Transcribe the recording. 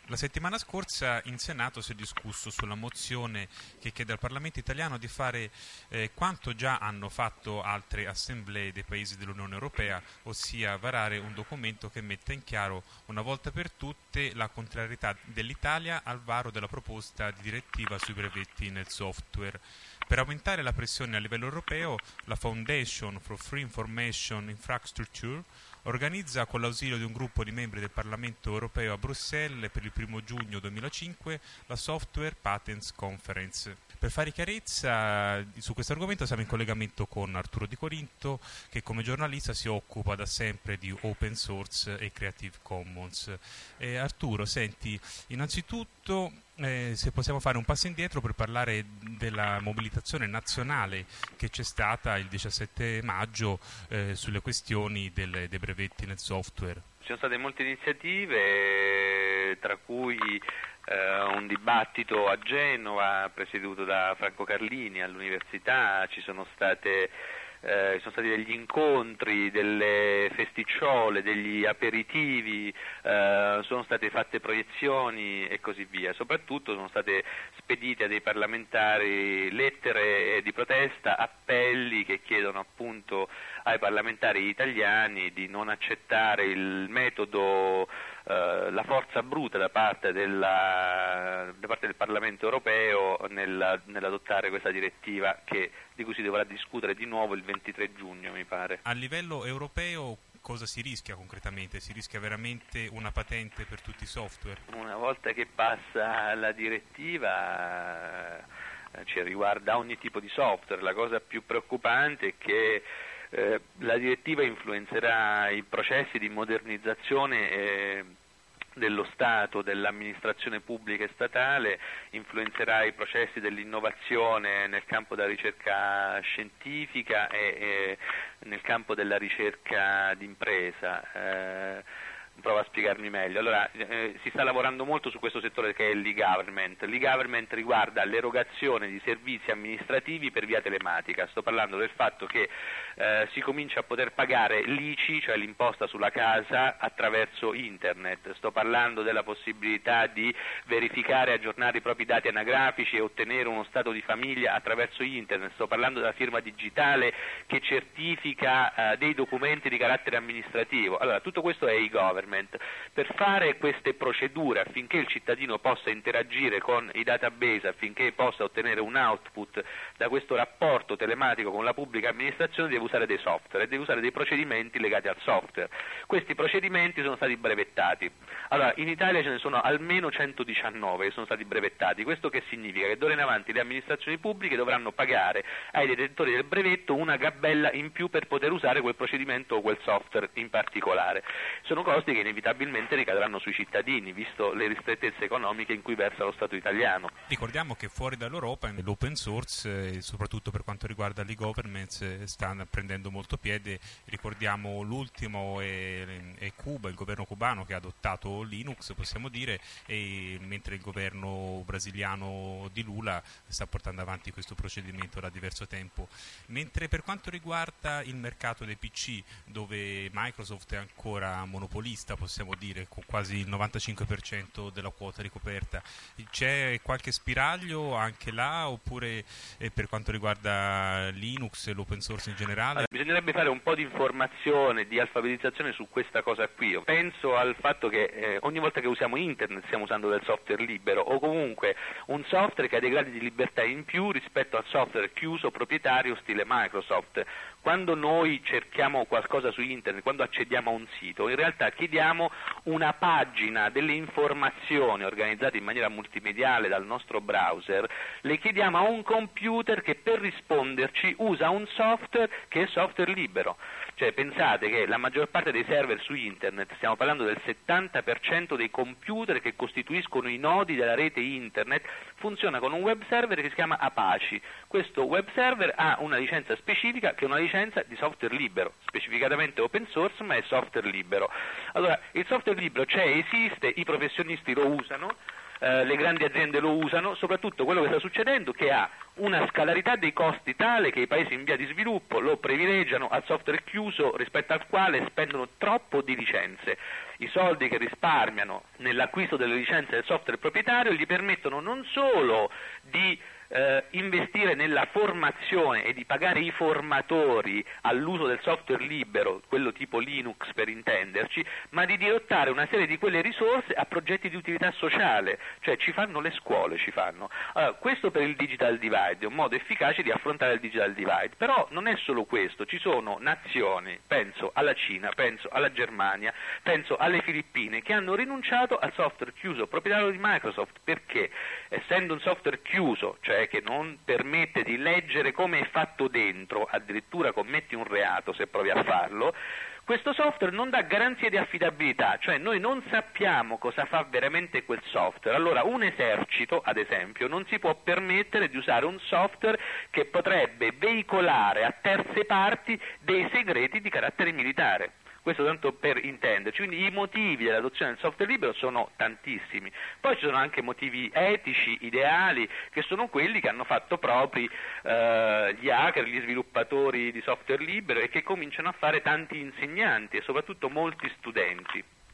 La settimana scorsa in Senato si è discusso sulla mozione che chiede al Parlamento italiano di fare quanto già hanno fatto altre assemblee dei paesi dell'Unione Europea, ossia varare un documento che metta in chiaro una volta per tutte la contrarietà dell'Italia al varo della proposta di direttiva sui brevetti nel software. Per aumentare la pressione a livello europeo, la Foundation for Free Information Infrastructure organizza, con l'ausilio di un gruppo di membri del Parlamento europeo a Bruxelles, per il 1 giugno 2005 la Software Patents Conference. Per fare chiarezza su questo argomento siamo in collegamento con Arturo Di Corinto, che come giornalista si occupa da sempre di open source e Creative Commons. Arturo, senti, innanzitutto se possiamo fare un passo indietro per parlare della mobilitazione nazionale che c'è stata il 17 maggio sulle questioni dei brevetti nel software. Ci sono state molte iniziative, tra cui un dibattito a Genova presieduto da Franco Carlini all'università, ci sono stati degli incontri, delle festicciole, degli aperitivi, sono state fatte proiezioni e così via. Soprattutto sono state spedite a dei parlamentari lettere di protesta, appelli che chiedono appunto ai parlamentari italiani di non accettare il metodo, la forza bruta da parte del Parlamento europeo nell'adottare questa direttiva di cui si dovrà discutere di nuovo il 23 giugno, mi pare. A livello europeo cosa si rischia concretamente? Si rischia veramente una patente per tutti i software? Una volta che passa la direttiva ci riguarda ogni tipo di software. La cosa più preoccupante è che la direttiva influenzerà i processi di modernizzazione dello Stato, dell'amministrazione pubblica e statale, influenzerà i processi dell'innovazione nel campo della ricerca scientifica e nel campo della ricerca d'impresa. Provo a spiegarmi meglio. Allora, si sta lavorando molto su questo settore che è l'e-government. L'e-government riguarda l'erogazione di servizi amministrativi per via telematica. Sto parlando del fatto che si comincia a poter pagare l'ICI, cioè l'imposta sulla casa, attraverso internet. Sto parlando della possibilità di verificare e aggiornare i propri dati anagrafici e ottenere uno stato di famiglia attraverso internet. Sto parlando della firma digitale che certifica dei documenti di carattere amministrativo. Allora, tutto questo è e-government. Per fare queste procedure affinché il cittadino possa interagire con i database, affinché possa ottenere un output da questo rapporto telematico con la pubblica amministrazione, deve usare dei software e deve usare dei procedimenti legati al software. Questi procedimenti sono stati brevettati. Allora, in Italia ce ne sono almeno 119 che sono stati brevettati. Questo che significa? Che d'ora in avanti le amministrazioni pubbliche dovranno pagare ai detentori del brevetto una gabella in più per poter usare quel procedimento o quel software in particolare. Sono costi che inevitabilmente ricadranno sui cittadini, visto le ristrettezze economiche in cui versa lo Stato italiano. Ricordiamo che fuori dall'Europa l'open source, soprattutto per quanto riguarda l'e-government, sta prendendo molto piede. Ricordiamo l'ultimo è Cuba, il governo cubano che ha adottato Linux, possiamo dire, mentre il governo brasiliano di Lula sta portando avanti questo procedimento da diverso tempo. Mentre per quanto riguarda il mercato dei PC, dove Microsoft è ancora monopolista, possiamo dire, con quasi il 95% della quota ricoperta, c'è qualche spiraglio anche là, oppure per quanto riguarda Linux e l'open source in generale? Allora, bisognerebbe fare un po' di informazione, di alfabetizzazione su questa cosa qui. Io penso al fatto che ogni volta che usiamo internet stiamo usando del software libero, o comunque un software che ha dei gradi di libertà in più rispetto al software chiuso proprietario stile Microsoft. Quando noi cerchiamo qualcosa su internet, quando accediamo a un sito, in realtà chiediamo una pagina, delle informazioni organizzate in maniera multimediale dal nostro browser, le chiediamo a un computer che per risponderci usa un software che è software libero. Cioè, pensate che la maggior parte dei server su internet, stiamo parlando del 70% dei computer che costituiscono i nodi della rete internet, funziona con un web server che si chiama Apache. Questo web server ha una licenza specifica che è una licenza di software libero, specificatamente open source, ma è software libero. Allora, il software libero esiste, i professionisti lo usano, le grandi aziende lo usano. Soprattutto quello che sta succedendo è che ha una scalarità dei costi tale che i paesi in via di sviluppo lo privilegiano al software chiuso rispetto al quale spendono troppo di licenze. I soldi che risparmiano nell'acquisto delle licenze del software proprietario gli permettono non solo di investire nella formazione e di pagare i formatori all'uso del software libero, quello tipo Linux per intenderci, ma di dirottare una serie di quelle risorse a progetti di utilità sociale, cioè ci fanno le scuole, ci fanno. Allora, questo per il digital divide, è un modo efficace di affrontare il digital divide, però non è solo questo, ci sono nazioni, penso alla Cina, penso alla Germania, penso alle Filippine, che hanno rinunciato al software chiuso proprietario di Microsoft, perché essendo un software chiuso, cioè che non permette di leggere come è fatto dentro, addirittura commetti un reato se provi a farlo, questo software non dà garanzie di affidabilità, cioè noi non sappiamo cosa fa veramente quel software. Allora un esercito, ad esempio, non si può permettere di usare un software che potrebbe veicolare a terze parti dei segreti di carattere militare. Questo tanto per intenderci, quindi i motivi dell'adozione del software libero sono tantissimi. Poi ci sono anche motivi etici, ideali, che sono quelli che hanno fatto propri gli hacker, gli sviluppatori di software libero e che cominciano a fare tanti insegnanti e soprattutto molti studenti.